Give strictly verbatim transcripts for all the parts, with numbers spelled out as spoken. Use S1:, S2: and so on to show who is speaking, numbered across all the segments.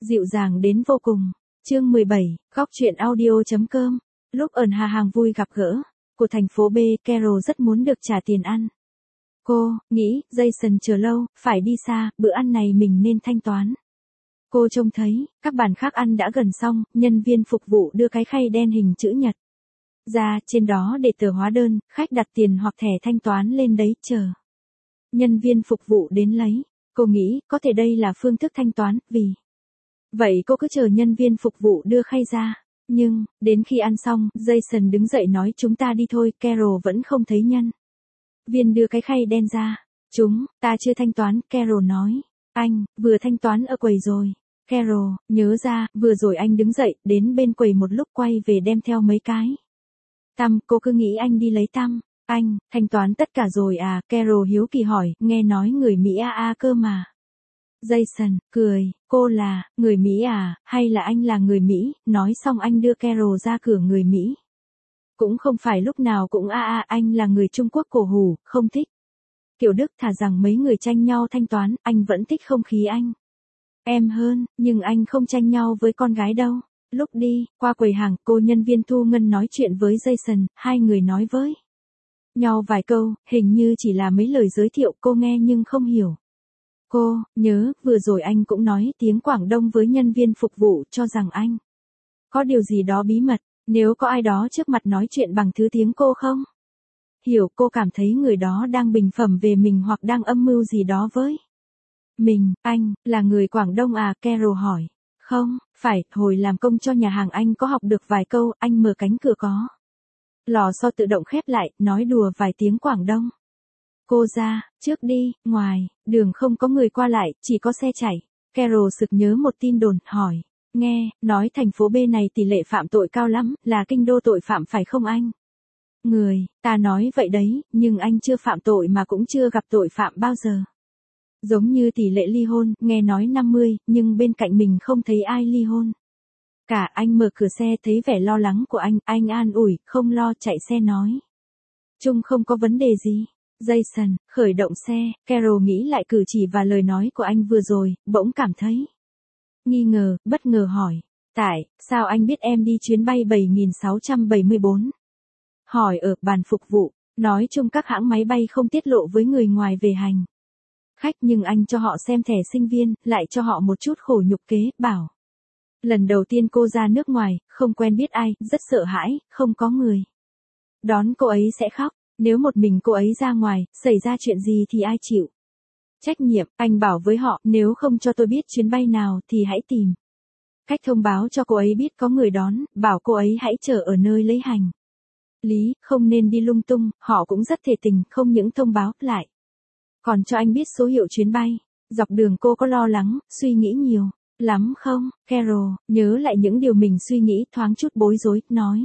S1: dịu dàng đến vô cùng. Chương mười bảy, góc truyện audio.com. Lúc ẩn Hà hàng vui gặp gỡ của thành phố B, Carol rất muốn được trả tiền ăn. Cô nghĩ Jason chờ lâu, phải đi xa, bữa ăn này mình nên thanh toán. Cô trông thấy các bàn khác ăn đã gần xong, nhân viên phục vụ đưa cái khay đen hình chữ nhật ra, trên đó để tờ hóa đơn, khách đặt tiền hoặc thẻ thanh toán lên đấy chờ nhân viên phục vụ đến lấy. Cô nghĩ có thể đây là phương thức thanh toán, vì vậy cô cứ chờ nhân viên phục vụ đưa khay ra. Nhưng, đến khi ăn xong, Jason đứng dậy nói chúng ta đi thôi, Carol vẫn không thấy nhân viên đưa cái khay đen ra. Chúng ta chưa thanh toán, Carol nói. Anh vừa thanh toán ở quầy rồi. Carol nhớ ra, vừa rồi anh đứng dậy, đến bên quầy một lúc quay về đem theo mấy cái tăm, cô cứ nghĩ anh đi lấy tăm. Anh thanh toán tất cả rồi à? Carol hiếu kỳ hỏi, nghe nói người Mỹ a a cơ mà. Jason cười, cô là người Mỹ à, hay là anh là người Mỹ? Nói xong anh đưa Carol ra cửa người Mỹ. Cũng không phải lúc nào cũng a a, anh là người Trung Quốc cổ hủ, không thích kiểu Đức, thà rằng mấy người tranh nhau thanh toán, anh vẫn thích không khí anh em hơn, nhưng anh không tranh nhau với con gái đâu. Lúc đi qua quầy hàng, cô nhân viên thu ngân nói chuyện với Jason, hai người nói với nhau vài câu, hình như chỉ là mấy lời giới thiệu, cô nghe nhưng không hiểu. Cô nhớ, vừa rồi anh cũng nói tiếng Quảng Đông với nhân viên phục vụ, cho rằng anh có điều gì đó bí mật, nếu có ai đó trước mặt nói chuyện bằng thứ tiếng cô không hiểu, cô cảm thấy người đó đang bình phẩm về mình hoặc đang âm mưu gì đó với mình. Anh là người Quảng Đông à? Carol hỏi. Không, phải, hồi làm công cho nhà hàng anh có học được vài câu, anh mở cánh cửa có lò xo tự động khép lại, nói đùa vài tiếng Quảng Đông. Cô ra trước đi, ngoài đường không có người qua lại, chỉ có xe chạy. Carol sực nhớ một tin đồn, hỏi. Nghe nói thành phố B này tỷ lệ phạm tội cao lắm, là kinh đô tội phạm phải không anh? Người ta nói vậy đấy, nhưng anh chưa phạm tội mà cũng chưa gặp tội phạm bao giờ. Giống như tỷ lệ ly hôn, nghe nói năm mươi, nhưng bên cạnh mình không thấy ai ly hôn cả. Anh mở cửa xe, thấy vẻ lo lắng của anh, anh an ủi, không lo, chạy xe nói chung không có vấn đề gì. Jason khởi động xe. Carol nghĩ lại cử chỉ và lời nói của anh vừa rồi, bỗng cảm thấy nghi ngờ, bất ngờ hỏi. Tại sao anh biết em đi chuyến bay bảy nghìn sáu trăm bảy mươi bốn? Hỏi ở bàn phục vụ, nói chung các hãng máy bay không tiết lộ với người ngoài về hành khách, nhưng anh cho họ xem thẻ sinh viên, lại cho họ một chút khổ nhục kế, bảo lần đầu tiên cô ra nước ngoài, không quen biết ai, rất sợ hãi, không có người đón cô ấy sẽ khóc. Nếu một mình cô ấy ra ngoài, xảy ra chuyện gì thì ai chịu trách nhiệm? Anh bảo với họ, nếu không cho tôi biết chuyến bay nào thì hãy tìm cách thông báo cho cô ấy biết có người đón, bảo cô ấy hãy chờ ở nơi lấy hành lý, không nên đi lung tung. Họ cũng rất thể tình, không những thông báo lại còn cho anh biết số hiệu chuyến bay. Dọc đường cô có lo lắng, suy nghĩ nhiều lắm không? Carol nhớ lại những điều mình suy nghĩ, thoáng chút bối rối, nói.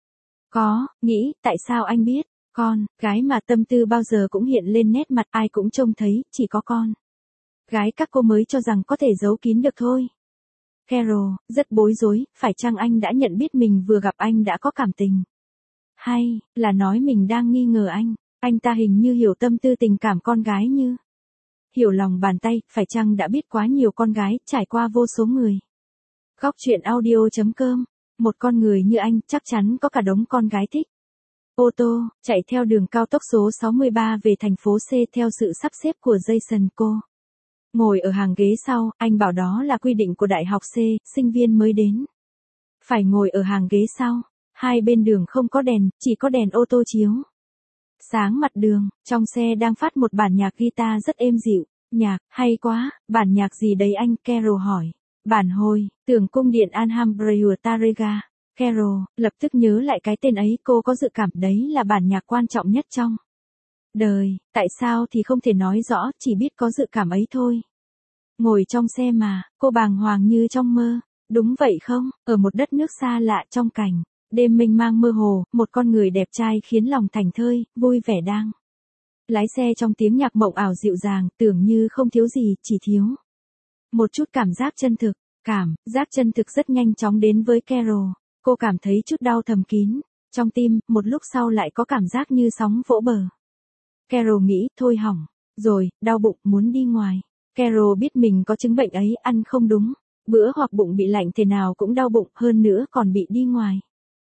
S1: Có, nghĩ, tại sao anh biết? Con gái mà tâm tư bao giờ cũng hiện lên nét mặt, ai cũng trông thấy, chỉ có con gái các cô mới cho rằng có thể giấu kín được thôi. Carol rất bối rối, phải chăng anh đã nhận biết mình vừa gặp anh đã có cảm tình? Hay là nói mình đang nghi ngờ anh? Anh ta hình như hiểu tâm tư tình cảm con gái như hiểu lòng bàn tay, phải chăng đã biết quá nhiều con gái, trải qua vô số người. Góc truyện audio.com. Một con người như anh chắc chắn có cả đống con gái thích ô tô, chạy theo đường cao tốc số sáu mươi ba về thành phố C theo sự sắp xếp của Jason. Cô ngồi ở hàng ghế sau, anh bảo đó là quy định của đại học C, sinh viên mới đến phải ngồi ở hàng ghế sau. Hai bên đường không có đèn, chỉ có đèn ô tô chiếu sáng mặt đường. Trong xe đang phát một bản nhạc guitar rất êm dịu. Nhạc hay quá, bản nhạc gì đấy anh? Carol hỏi. Bản hồi tưởng cung điện Alhambra Tarrega. Carol lập tức nhớ lại cái tên ấy, cô có dự cảm đấy là bản nhạc quan trọng nhất trong đời. Tại sao thì không thể nói rõ, chỉ biết có dự cảm ấy thôi. Ngồi trong xe mà, cô bàng hoàng như trong mơ. Đúng vậy không? Ở một đất nước xa lạ, trong cảnh đêm mênh mang mơ hồ, một con người đẹp trai khiến lòng thảnh thơi, vui vẻ đang lái xe trong tiếng nhạc mộng ảo dịu dàng, tưởng như không thiếu gì, chỉ thiếu một chút cảm giác chân thực. Cảm giác chân thực rất nhanh chóng đến với Carol. Cô cảm thấy chút đau thầm kín trong tim, một lúc sau lại có cảm giác như sóng vỗ bờ. Carol nghĩ, thôi hỏng rồi, đau bụng, muốn đi ngoài. Carol biết mình có chứng bệnh ấy, ăn không đúng Bữa hoặc bụng bị lạnh thế nào cũng đau bụng, hơn nữa còn bị đi ngoài.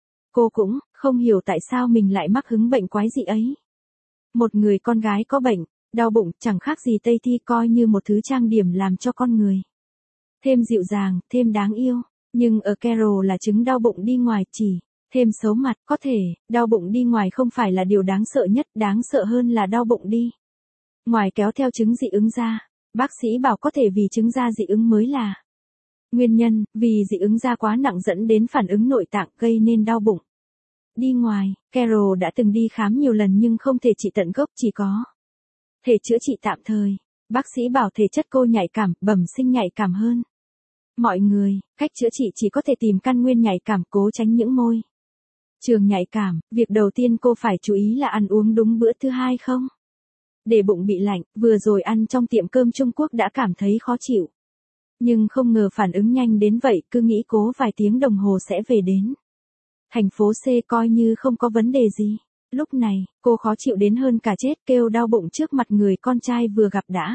S1: Cô cũng không hiểu tại sao mình lại mắc hứng bệnh quái dị ấy. Một người con gái có bệnh, đau bụng chẳng khác gì Tây Thi, coi như một thứ trang điểm làm cho con người thêm dịu dàng, thêm đáng yêu. Nhưng ở Carol là chứng đau bụng đi ngoài chỉ thêm xấu mặt. Có thể, đau bụng đi ngoài không phải là điều đáng sợ nhất, đáng sợ hơn là đau bụng đi ngoài kéo theo chứng dị ứng da. Bác sĩ bảo có thể vì chứng da dị ứng mới là nguyên nhân, vì dị ứng da quá nặng dẫn đến phản ứng nội tạng gây nên đau bụng đi ngoài. Carol đã từng đi khám nhiều lần nhưng không thể trị tận gốc, chỉ có thể chữa trị tạm thời. Bác sĩ bảo thể chất cô nhạy cảm, bẩm sinh nhạy cảm hơn mọi người. Cách chữa trị chỉ có thể tìm căn nguyên nhạy cảm, cố tránh những môi trường nhạy cảm. Việc đầu tiên cô phải chú ý là ăn uống đúng bữa. Thứ hai, không để bụng bị lạnh. Vừa rồi ăn trong tiệm cơm Trung Quốc đã cảm thấy khó chịu, nhưng không ngờ phản ứng nhanh đến vậy, cứ nghĩ cố vài tiếng đồng hồ sẽ về đến thành phố C coi như không có vấn đề gì. Lúc này, cô khó chịu đến hơn cả chết, kêu đau bụng trước mặt người con trai vừa gặp đã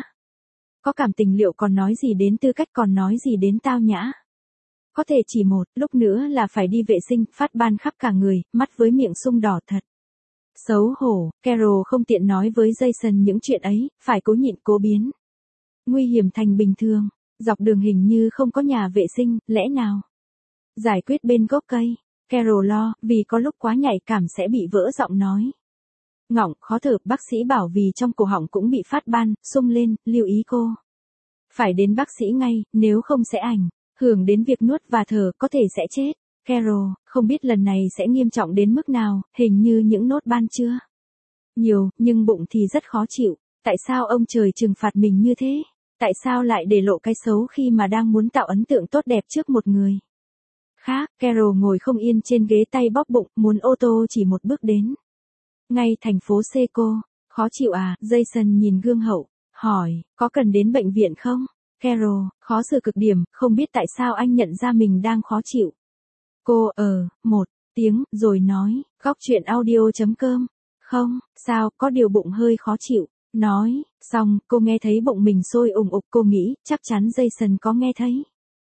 S1: có cảm tình, liệu còn nói gì đến tư cách, còn nói gì đến tao nhã. Có thể chỉ một lúc nữa là phải đi vệ sinh, phát ban khắp cả người, mắt với miệng sung đỏ thật xấu hổ. Carol không tiện nói với Jason những chuyện ấy, phải cố nhịn cố biến nguy hiểm thành bình thường. Dọc đường hình như không có nhà vệ sinh, lẽ nào giải quyết bên gốc cây. Carol lo, vì có lúc quá nhạy cảm sẽ bị vỡ giọng nói. Ngọng, khó thở, bác sĩ bảo vì trong cổ họng cũng bị phát ban, sung lên, lưu ý cô phải đến bác sĩ ngay, nếu không sẽ ảnh hưởng đến việc nuốt và thở, có thể sẽ chết. Carol không biết lần này sẽ nghiêm trọng đến mức nào, hình như những nốt ban chưa nhiều, nhưng bụng thì rất khó chịu. Tại sao ông trời trừng phạt mình như thế? Tại sao lại để lộ cái xấu khi mà đang muốn tạo ấn tượng tốt đẹp trước một người khác? Carol ngồi không yên trên ghế, tay bóp bụng, muốn ô tô chỉ một bước đến ngay thành phố C. Cô khó chịu à? Jason nhìn gương hậu, hỏi, có cần đến bệnh viện không? Carol khó xử cực điểm, không biết tại sao anh nhận ra mình đang khó chịu. Cô ờ một tiếng rồi nói, góc chuyện audio chấm com. Không, sao, có điều bụng hơi khó chịu. Nói xong, cô nghe thấy bụng mình sôi ùng ục, cô nghĩ chắc chắn Jason có nghe thấy.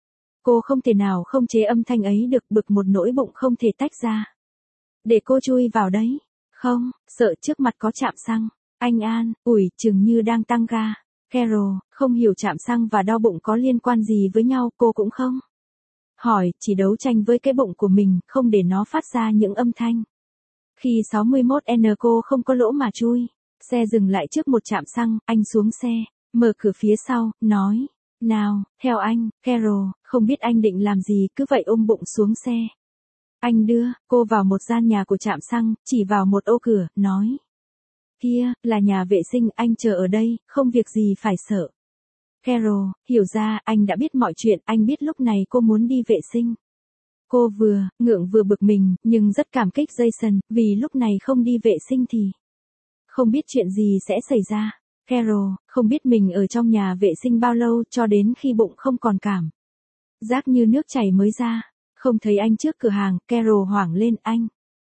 S1: Cô không thể nào không chế âm thanh ấy được, bực một nỗi bụng không thể tách ra. Để cô chui vào đấy. Không, sợ trước mặt có trạm xăng. Anh an ủi, chừng như đang tăng ga. Carol không hiểu trạm xăng và đau bụng có liên quan gì với nhau, cô cũng không hỏi, chỉ đấu tranh với cái bụng của mình, không để nó phát ra những âm thanh. Khi sáu mươi mốt N cô không có lỗ mà chui. Xe dừng lại trước một trạm xăng, anh xuống xe, mở cửa phía sau, nói, nào, theo anh. Carol không biết anh định làm gì, cứ vậy ôm bụng xuống xe. Anh đưa cô vào một gian nhà của trạm xăng, chỉ vào một ô cửa, nói, kia là nhà vệ sinh, anh chờ ở đây, không việc gì phải sợ. Carol hiểu ra, anh đã biết mọi chuyện, anh biết lúc này cô muốn đi vệ sinh. Cô vừa ngượng vừa bực mình, nhưng rất cảm kích Jason, vì lúc này không đi vệ sinh thì không biết chuyện gì sẽ xảy ra. Carol không biết mình ở trong nhà vệ sinh bao lâu, cho đến khi bụng không còn cảm giác như nước chảy mới ra. Không thấy anh trước cửa hàng, Carol hoảng lên, anh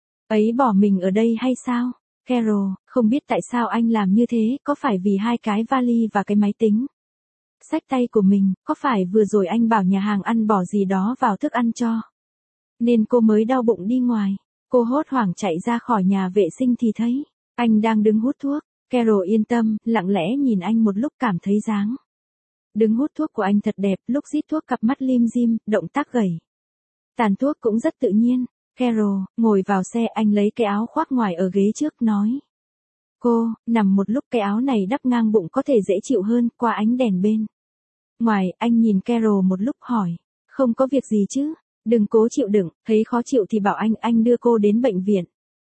S1: ấy bỏ mình ở đây hay sao? Carol không biết tại sao anh làm như thế, có phải vì hai cái vali và cái máy tính xách tay của mình, có phải vừa rồi anh bảo nhà hàng ăn bỏ gì đó vào thức ăn cho nên cô mới đau bụng đi ngoài. Cô hốt hoảng chạy ra khỏi nhà vệ sinh thì thấy anh đang đứng hút thuốc. Carol yên tâm, lặng lẽ nhìn anh một lúc, cảm thấy dáng đứng hút thuốc của anh thật đẹp, lúc rít thuốc cặp mắt lim dim, động tác gầy tàn thuốc cũng rất tự nhiên. Carol ngồi vào xe, anh lấy cái áo khoác ngoài ở ghế trước, nói, cô nằm một lúc, cái áo này đắp ngang bụng có thể dễ chịu hơn. Qua ánh đèn bên ngoài, anh nhìn Carol một lúc, hỏi, không có việc gì chứ? Đừng cố chịu đựng, thấy khó chịu thì bảo anh, anh đưa cô đến bệnh viện.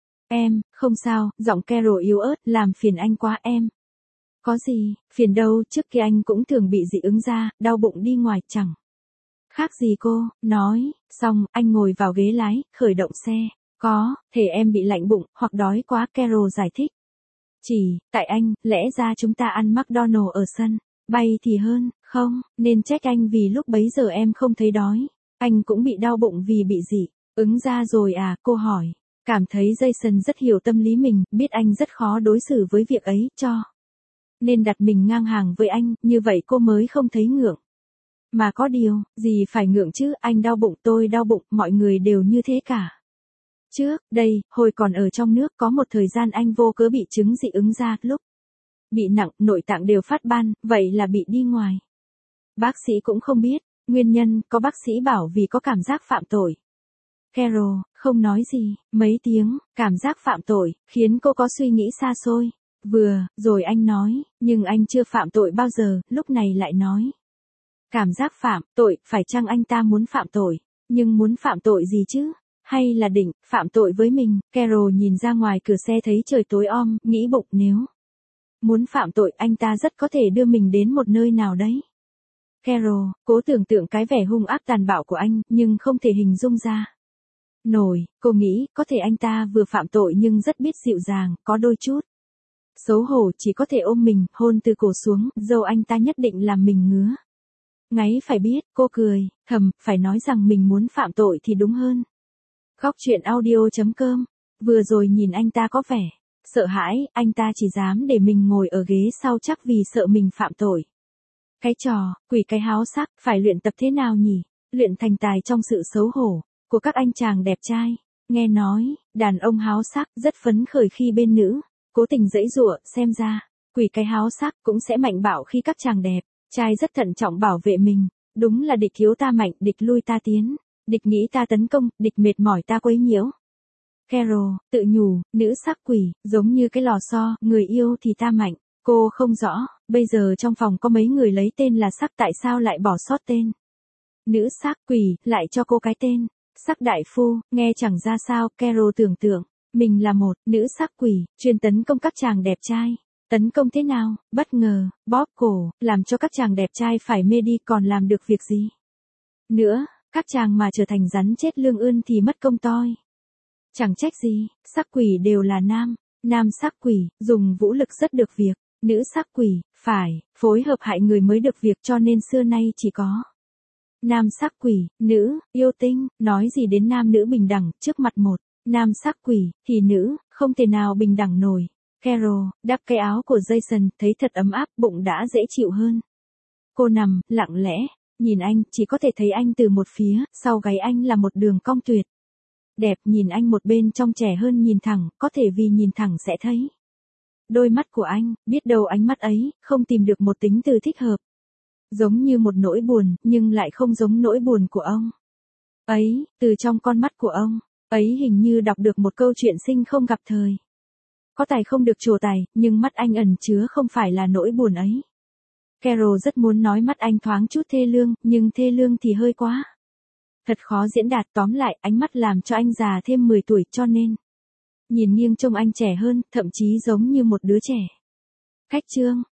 S1: Em không sao. Giọng Carol yếu ớt, làm phiền anh quá em. Có gì phiền đâu, trước kia anh cũng thường bị dị ứng da, đau bụng đi ngoài chẳng khác gì cô. Nói xong, anh ngồi vào ghế lái, khởi động xe. Có thể em bị lạnh bụng, hoặc đói quá. Carol giải thích, chỉ tại anh, lẽ ra chúng ta ăn McDonald ở sân bay thì hơn, không nên trách anh vì lúc bấy giờ em không thấy đói. Anh cũng bị đau bụng vì bị dị ứng da rồi à? Cô hỏi, cảm thấy Jason rất hiểu tâm lý mình, biết anh rất khó đối xử với việc ấy, cho nên đặt mình ngang hàng với anh, như vậy cô mới không thấy ngượng. Mà có điều, gì phải ngượng chứ, anh đau bụng tôi đau bụng, mọi người đều như thế cả. Trước, đây, hồi còn ở trong nước có một thời gian anh vô cớ bị chứng dị ứng da, lúc bị nặng, nội tạng đều phát ban, vậy là bị đi ngoài. Bác sĩ cũng không biết, nguyên nhân, có bác sĩ bảo vì có cảm giác phạm tội. Carol, không nói gì, mấy tiếng, cảm giác phạm tội, khiến cô có suy nghĩ xa xôi. Vừa, rồi anh nói, nhưng anh chưa phạm tội bao giờ, lúc này lại nói. Cảm giác phạm tội, phải chăng anh ta muốn phạm tội, nhưng muốn phạm tội gì chứ? Hay là định, phạm tội với mình? Carol nhìn ra ngoài cửa xe thấy trời tối om, nghĩ bụng nếu muốn phạm tội anh ta rất có thể đưa mình đến một nơi nào đấy. Carol, cố tưởng tượng cái vẻ hung ác tàn bạo của anh, nhưng không thể hình dung ra. Nổi, cô nghĩ, có thể anh ta vừa phạm tội nhưng rất biết dịu dàng, có đôi chút xấu hổ chỉ có thể ôm mình, hôn từ cổ xuống, dâu anh ta nhất định làm mình ngứa. Ngáy phải biết, cô cười, thầm, phải nói rằng mình muốn phạm tội thì đúng hơn. Góc chuyện audio chấm com, vừa rồi nhìn anh ta có vẻ sợ hãi, anh ta chỉ dám để mình ngồi ở ghế sau chắc vì sợ mình phạm tội. Cái trò, quỷ cái háo sắc, phải luyện tập thế nào nhỉ? Luyện thành tài trong sự xấu hổ của các anh chàng đẹp trai. Nghe nói, đàn ông háo sắc rất phấn khởi khi bên nữ cố tình giãy giụa, xem ra, quỷ cái háo sắc cũng sẽ mạnh bạo khi các chàng đẹp trai rất thận trọng bảo vệ mình. Đúng là địch thiếu ta mạnh, địch lui ta tiến, địch nghĩ ta tấn công, địch mệt mỏi ta quấy nhiễu. Carol, tự nhủ, nữ sắc quỷ, giống như cái lò xo, người yêu thì ta mạnh. Cô không rõ, bây giờ trong phòng có mấy người lấy tên là sắc tại sao lại bỏ sót tên. Nữ sắc quỷ, lại cho cô cái tên. Sắc đại phu, nghe chẳng ra sao, Carol tưởng tượng, mình là một nữ sắc quỷ, chuyên tấn công các chàng đẹp trai. Tấn công thế nào, bất ngờ, bóp cổ, làm cho các chàng đẹp trai phải mê đi còn làm được việc gì. Nữa, các chàng mà trở thành rắn chết lương ươn thì mất công toi. Chẳng trách gì, sắc quỷ đều là nam, nam sắc quỷ, dùng vũ lực rất được việc, nữ sắc quỷ, phải, phối hợp hại người mới được việc cho nên xưa nay chỉ có. Nam sắc quỷ, nữ, yêu tinh, nói gì đến nam nữ bình đẳng, trước mặt một, nam sắc quỷ, thì nữ, không thể nào bình đẳng nổi. Carol, đắp cái áo của Jason, thấy thật ấm áp, bụng đã dễ chịu hơn. Cô nằm, lặng lẽ, nhìn anh, chỉ có thể thấy anh từ một phía, sau gáy anh là một đường cong tuyệt. Đẹp, nhìn anh một bên trong trẻ hơn nhìn thẳng, có thể vì nhìn thẳng sẽ thấy. Đôi mắt của anh, biết đâu ánh mắt ấy, không tìm được một tính từ thích hợp. Giống như một nỗi buồn, nhưng lại không giống nỗi buồn của ông. Ấy, từ trong con mắt của ông, ấy hình như đọc được một câu chuyện sinh không gặp thời. Có tài không được trổ tài, nhưng mắt anh ẩn chứa không phải là nỗi buồn ấy. Carol rất muốn nói mắt anh thoáng chút thê lương, nhưng thê lương thì hơi quá. Thật khó diễn đạt, tóm lại, ánh mắt làm cho anh già thêm mười tuổi cho nên. Nhìn nghiêng trông anh trẻ hơn, thậm chí giống như một đứa trẻ. Khách chương.